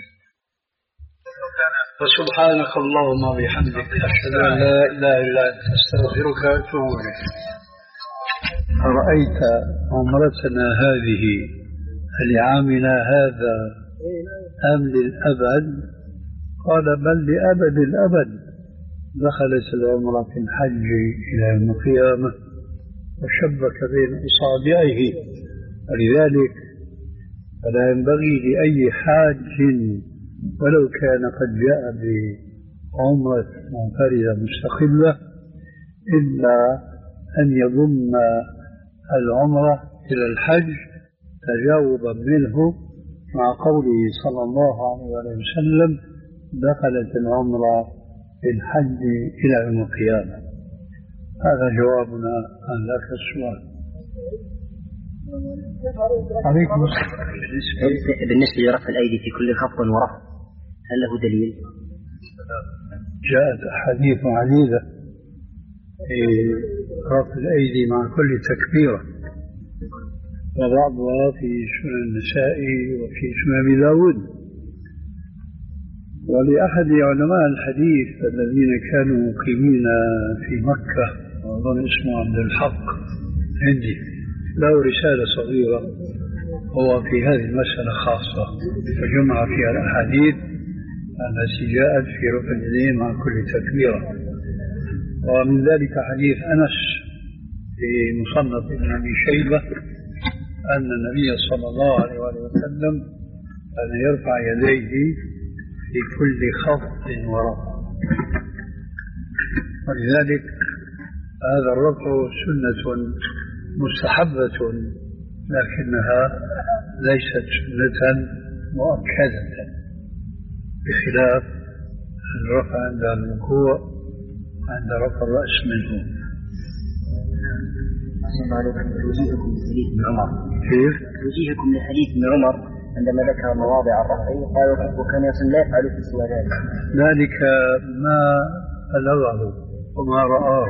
Speaker 2: وسبحانك اللهم وبحمدك أشهد أن لا إله إلا أنت أستغفرك وأتوب إليك. أرأيت عمرتنا هذه لعامنا هذا أم للأبد؟ قال بل لأبد الأبد. دخلت العمرة في الحج إلى يوم القيامة وشبك بين أصابعه، ولذلك فلا ينبغي لأي حاج ولو كان قد جاء بعمرة منفردة مستقلة إلا أن يضم العمرة إلى الحج تجاوبا منه مع قوله صلى الله عليه وسلم دخلت العمرة في الحج إلى يوم القيامة. هذا جوابنا عن ذاك السؤال. عليكم السلام.
Speaker 6: بالنسبة لرفع الأيدي في كل خفض ورفع هل له دليل؟
Speaker 2: جاءت أحاديث عديدة في رفع الأيدي مع كل تكبيرة، وبعضها في سنن النسائي وفي سنن أبي داود. ولأحد علماء الحديث الذين كانوا مقيمين في مكة وأظن اسمه عبد الحق عندي له رسالة صغيرة هو في هذه المسألة خاصة فجمع فيها الأحاديث التي جاءت في رفع اليدين مع كل تكبيرة. ومن ذلك حديث أنس في مصنف ابن أبي شيبة أن النبي صلى الله عليه وسلم كان يرفع يديه في كل خفض ورفع، ولذلك هذا الرفع سنة مستحبة لكنها ليست سنة مؤكدة بخلاف الرفع عند الركوع عند رفع الرأس منه.
Speaker 6: توجيهكم لحديث ابن عمر
Speaker 2: كيف؟
Speaker 6: توجيهكم لحديث ابن عمر عندما ذكر مواضع الرفع قال وكان يصل لا يفعل في سوى ذلك.
Speaker 2: ذلك ما بلغه وما رآه،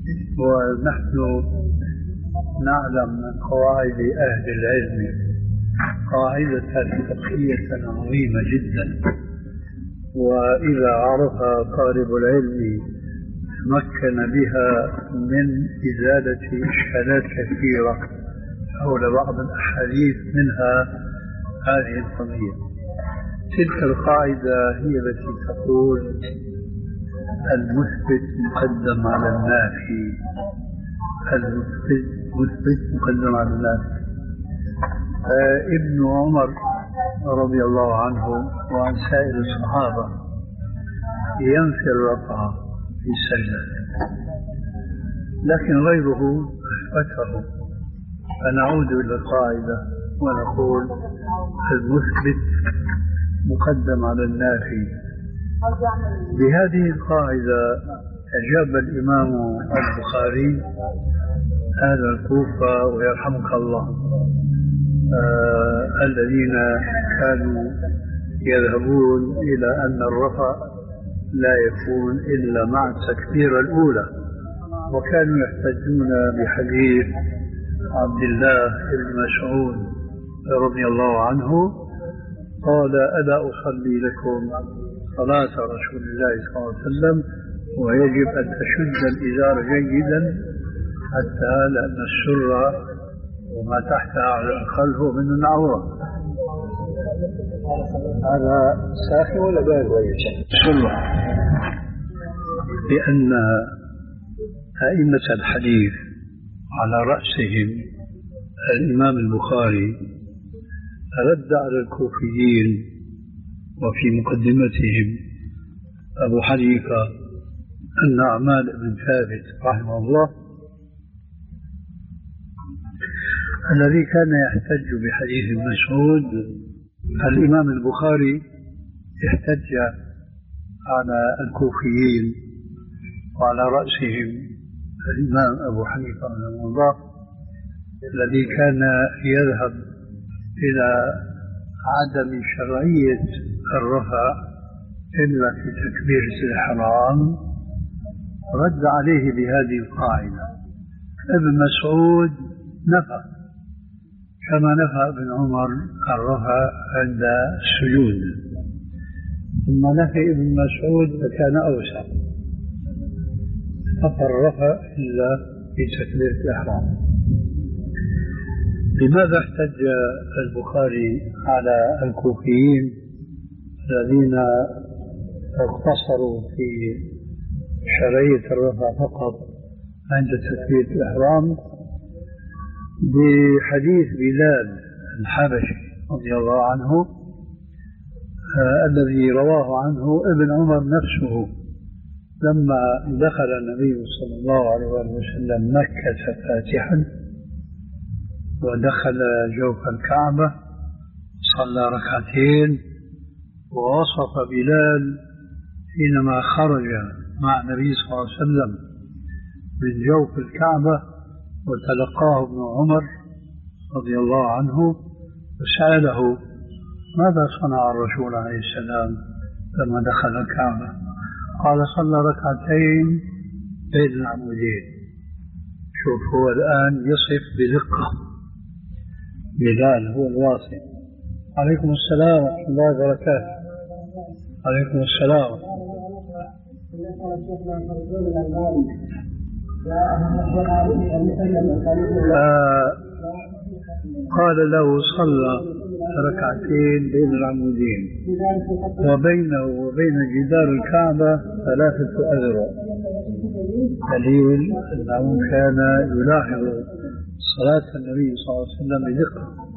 Speaker 2: ونحن نعلم من قواعد أهل العلم قاعدة فقهية عظيمة جدا، وإذا عرفها طالب العلم تمكن بها من إزالة إشكالات كثيرة حول بعض الأحاديث، منها هذه القضية. تلك القاعدة هي التي تقول المثبت مقدم على النافي. المثبت مثبت مقدم على النافي. آه ابن عمر رضي الله عنه وعن سائر الصحابة ينفي الرفع في السجدة، لكن غيره أثبته. فنعود إلى القاعدة ونقول المثبت مقدم على النافي. بهذه القاعدة أجاب الإمام البخاري هذا الكوفة ويرحمك الله آه الذين كانوا يذهبون إلى أن الرفع لا يكون إلا مع التكبيرة الأولى، وكانوا يحتجون بحديث عبد الله بن مسعود رضي الله عنه قال ألا أصلي لكم صلاة رسول الله صلى الله عليه وسلم ويجب أن تشد الإزار جيدا حتى لأن السرة وما تحتها على الخلف من العورة. هذا ساخن ولا بارد؟ سرة. لأن أئمة الحديث على رأسهم الإمام البخاري رد على الكوفيين وفي مقدمتهم أبو حنيفة النعمان بن ثابت رحمه الله الذي كان يحتج بحديث مسعود. الإمام البخاري احتج على الكوفيين وعلى رأسهم الإمام أبو حنيفة رحمه الله الذي كان يذهب إلى عدم شرعية الرفع إلا في تكبيرة الإحرام، رد عليه بهذه القاعدة. ابن مسعود نفى كما نفى ابن عمر الرفع عند السجود، ثم نفى ابن مسعود فكان أوسع، نفى الرفع إلا في تكبيرة الإحرام. لماذا احتج البخاري على الكوفيين الذين اقتصروا في شرعية الرفع فقط عند تكبيرة الإحرام؟ بحديث بلال الحبشي رضي الله عنه آه الذي رواه عنه ابن عمر نفسه لما دخل النبي صلى الله عليه وسلم مكة فاتحا ودخل جوف الكعبة صلى ركعتين، ووصف بلال حينما خرج مع النبي صلى الله عليه وسلم من جوف الكعبة وتلقاه ابن عمر رضي الله عنه وسأله ماذا صنع الرسول عليه السلام لما دخل الكعبة؟ قال صلى ركعتين بين العمودين. شوف هو الآن يصف بدقة بلال هو الواصف. عليكم السلام ورحمة الله وبركاته. عليكم السلام. آه قال له صلى ركعتين بين العمودين وبينه وبين جدار الكعبة ثلاثة أذرع، دليل أنه كان يلاحظ صلاة النبي صلى الله عليه وسلم بدقة.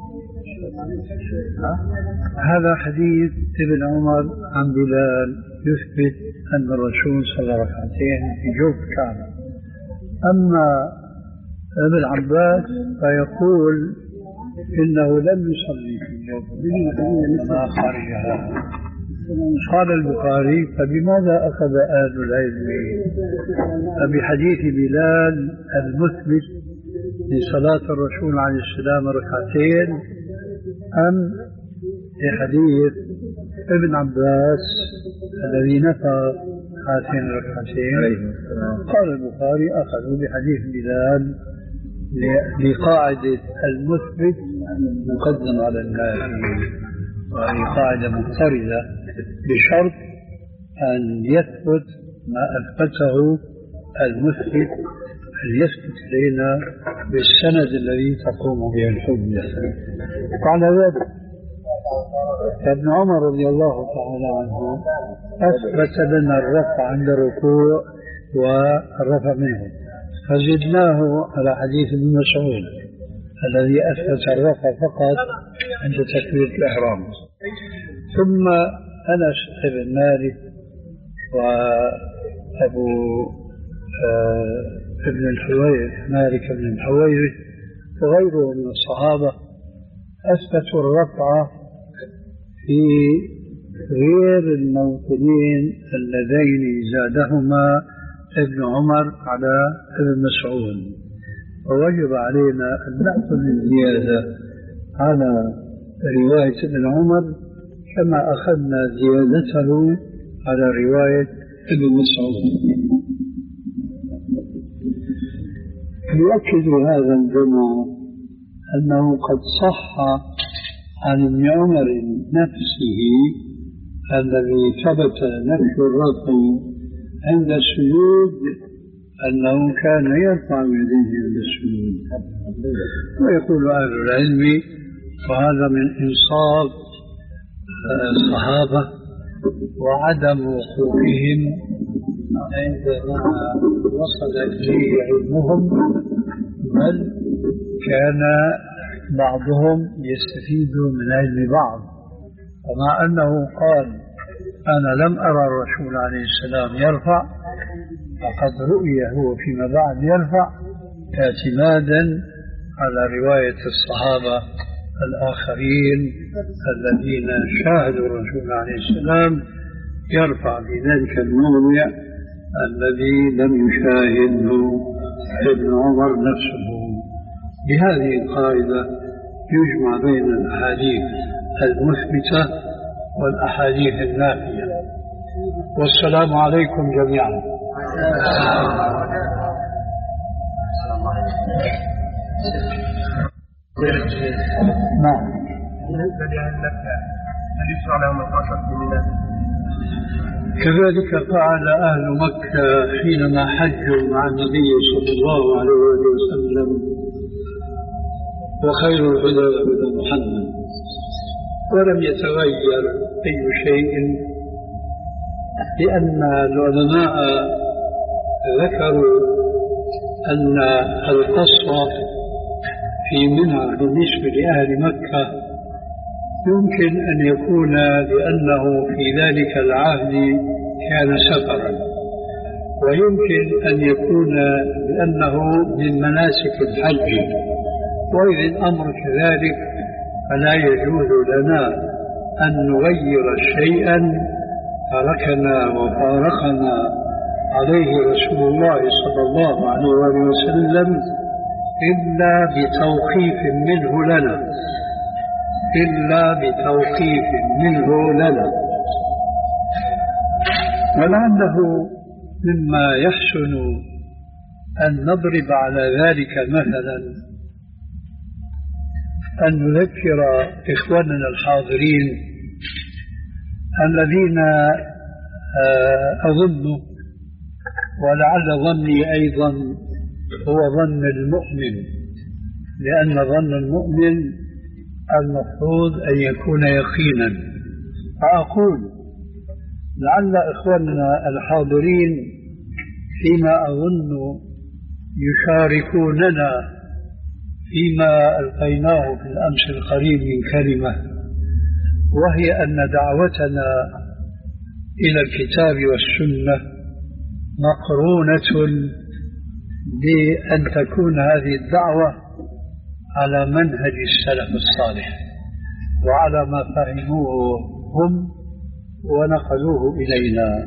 Speaker 2: هذا حديث ابن عمر عن بلال يثبت أن الرسول صلى ركعتين في جوف الكعبة. أما ابن عباس فيقول إنه لم يصلي في جوف الكعبة خارجها. قال البخاري فبماذا أخذ أهل العلم؟ فبحديث بلال المثبت لصلاة الرسول عليه السلام ركعتين أم بحديث ابن عباس الذي نفى هاتين الركعتين؟ قال البخاري أخذوا بحديث بلال لقاعدة المثبت مقدم على الناس، وهي قاعدة مضطردة بشرط أن يثبت ما أثبته المثبت، أن يثبت إلينا بالسند الذي تقوم به الحجة. وعلى ذلك ابن عمر رضي الله تعالى عنه أثبت لنا الرفع عند الركوع والرفع منه، فزدناه على حديث ابن مسعود الذي أثبت الرفع فقط عند تكبيرة الإحرام. ثم أنس بن مالك وأبو آه ابن الحويرث مالك بن الحويرث وغيره من الصحابة أثبتوا الرفع في غير الموطنين اللذين زادهما ابن عمر على ابن مسعود، ووجب علينا أن نأخذ الزيادة على رواية ابن عمر كما أخذنا زيادته على رواية ابن مسعود. يؤكد هذا الجمع أنه قد صح عن ابن عمر نفسه الذي ثبت نفي الرفع عند السجود أنه كان يرفع يديه عند السجود. ويقول أهل العلم وهذا من إنصاف الصحابة وعدم وقوفهم عندما وصل إليه علمهم، بل كان بعضهم يستفيد من علم بعض. ومع أنه قال أنا لم أرى الرسول عليه السلام يرفع، فقد رؤي هو فيما بعد يرفع اعتمادا على رواية الصحابة الآخرين الذين شاهدوا الرسول عليه السلام يرفع بذلك الموضع الذي لم يشاهده ابن عمر نفسه. بهذه القاعدة يجمع بين الأحاديث المثبتة والأحاديث النافية. والسلام عليكم جميعا. نعم.
Speaker 7: بالنسبة لأهل مكة هل يشرع لهم القصر في منى؟
Speaker 2: كذلك فعل أهل مكة حينما حجوا مع النبي صلى الله عليه وسلم، وخير الهدى هدى محمد، ولم يتغير أي شيء، لأن العلماء ذكروا أن القصر في منى بالنسبة لأهل مكة يمكن أن يكون لأنه في ذلك العهد كان سفرا، ويمكن أن يكون لأنه من مناسك الحج، وإذا الأمر كذلك فلا يجوز لنا أن نغير شيئا تركنا وفارقنا عليه رسول الله صلى الله عليه وسلم إلا بتوقيف منه لنا إلا بتوقيف منه لنا ولعله مما يحسن أن نضرب على ذلك مثلا أن نذكر إخواننا الحاضرين الذين أظن ولعل ظني أيضا هو ظن المؤمن، لأن ظن المؤمن المفروض أن يكون يقينا. فأقول لعل إخواننا الحاضرين فيما أظن يشاركوننا فيما ألقيناه في الأمس القريب من كلمة، وهي أن دعوتنا إلى الكتاب والسنة مقرونة بأن تكون هذه الدعوة على منهج السلف الصالح وعلى ما فهموه هم ونقلوه إلينا.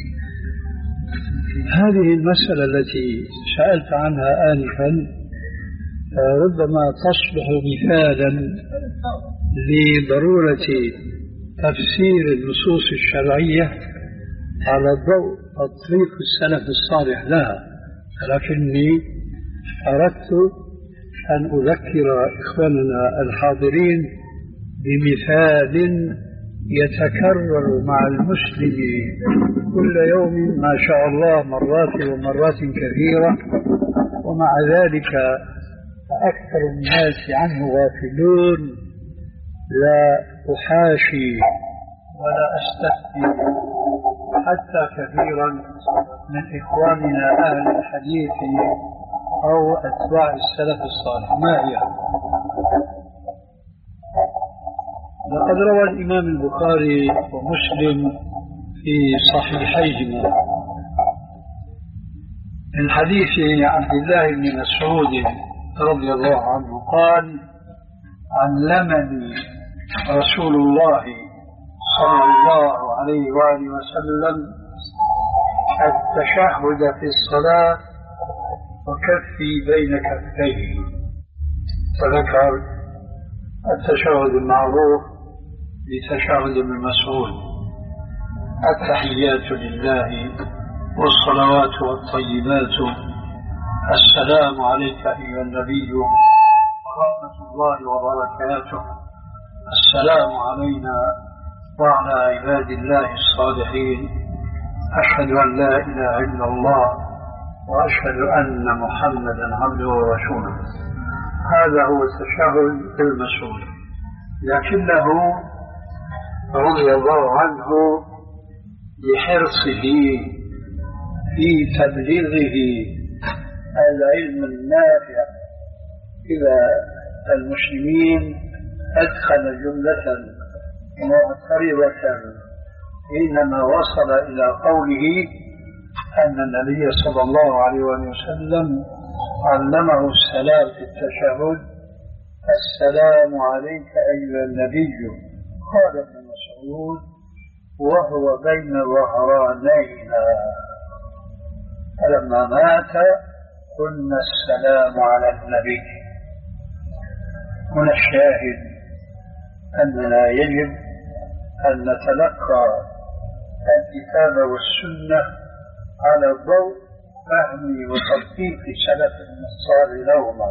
Speaker 2: هذه المسألة التي سألت عنها آنفا ربما تصبح مثالا لضرورة تفسير النصوص الشرعية على ضوء تطبيق السلف الصالح لها، لكني أردت أن أذكر إخواننا الحاضرين بمثال يتكرر مع المسلم كل يوم ما شاء الله مرات ومرات كثيرة، ومع ذلك أكثر الناس عنه غافلون. لا أحاشي ولا أستفتي حتى كثيرا من إخواننا أهل الحديث أو أتباع السلف الصالح. ما هي؟ لقد روى الإمام البخاري ومسلم في صحيحيهما من حديث عبد الله بن مسعود رضي الله عنه قال: علمني رسول الله صلى الله عليه وآله وسلم التشهد في الصلاة وكفي بين كفيه. فذكر التشهد المعروف بتشهد ابن مسعود: التحيات لله والصلوات والطيبات، السلام عليك أيها النبي ورحمة الله وبركاته، السلام علينا وعلى عباد الله الصالحين، أشهد أن لا إله إلا الله وأشهد أن محمدا عبده ورسوله. هذا هو التشهد المسعود. لكنه رضي الله عنه بحرصه في تبليغه العلم النافع إلى المسلمين أدخل جملة معترضة حينما وصل إلى قوله أن النبي صلى الله عليه وسلم علمه السلام في التشهد: السلام عليك أيها النبي. قال ابن مسعود: وهو بين ظهرانينا، فلما مات قلنا السلام على النبي. هنا الشاهد أننا يجب أن نتلقى الكتاب والسنة على ضوء فهم وتطبيق سلف الصالح لهما.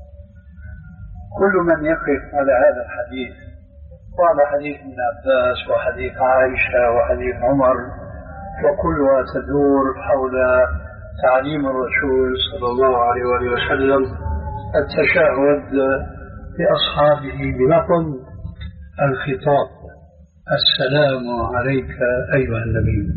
Speaker 2: كل من يقف على هذا الحديث وعلى حديث ابن عباس وحديث عائشة وحديث عمر، وكلها تدور حول تعليم الرسول صلى الله عليه وسلم التشهد لأصحابه بلفظ الخطاب: السلام عليك أيها النبي.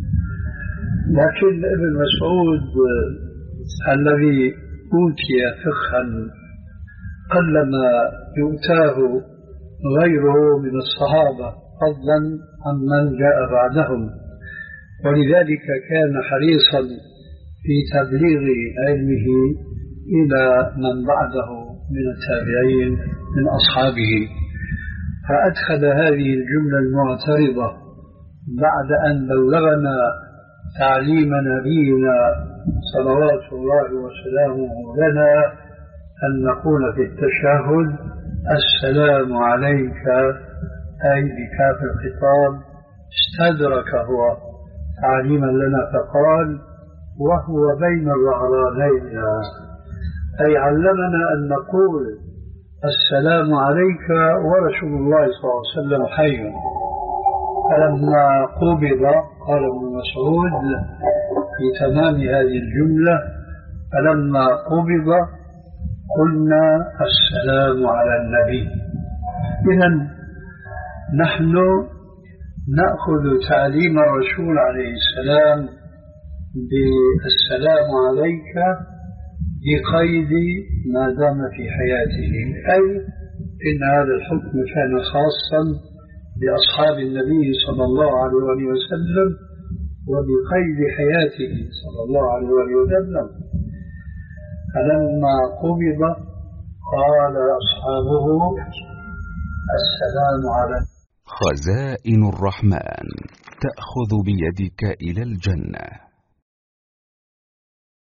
Speaker 2: لكن ابن مسعود الذي أوتي فقها قلما يؤتاه غيره من الصحابة فضلا عمن جاء بعدهم، ولذلك كان حريصا في تبليغ علمه إلى من بعده من التابعين من أصحابه، فأدخل هذه الجملة المعترضة بعد أن بلغنا تعليم نبينا صلوات الله وسلامه لنا أن نقول في التشهد: السلام عليك، أي بكاف الخطاب. استدرك هو تعليما لنا فقال: وهو بين الظهرانين، أي علمنا أن نقول السلام عليك ورسول الله صلى الله عليه وسلم حي. فلما قبض، قال ابن مسعود في تمام هذه الجملة: فلما قبض قلنا السلام على النبي. إذن نحن نأخذ تعليم الرسول عليه السلام بالسلام عليك بقيد ما دام في حياته، أي إن هذا الحكم كان خاصا بأصحاب النبي صلى الله عليه وسلم وبقيد حياته صلى الله عليه وسلم. فلما قبض قال أصحابه: السلام على.
Speaker 8: خزائن الرحمن تأخذ بيدك إلى الجنة.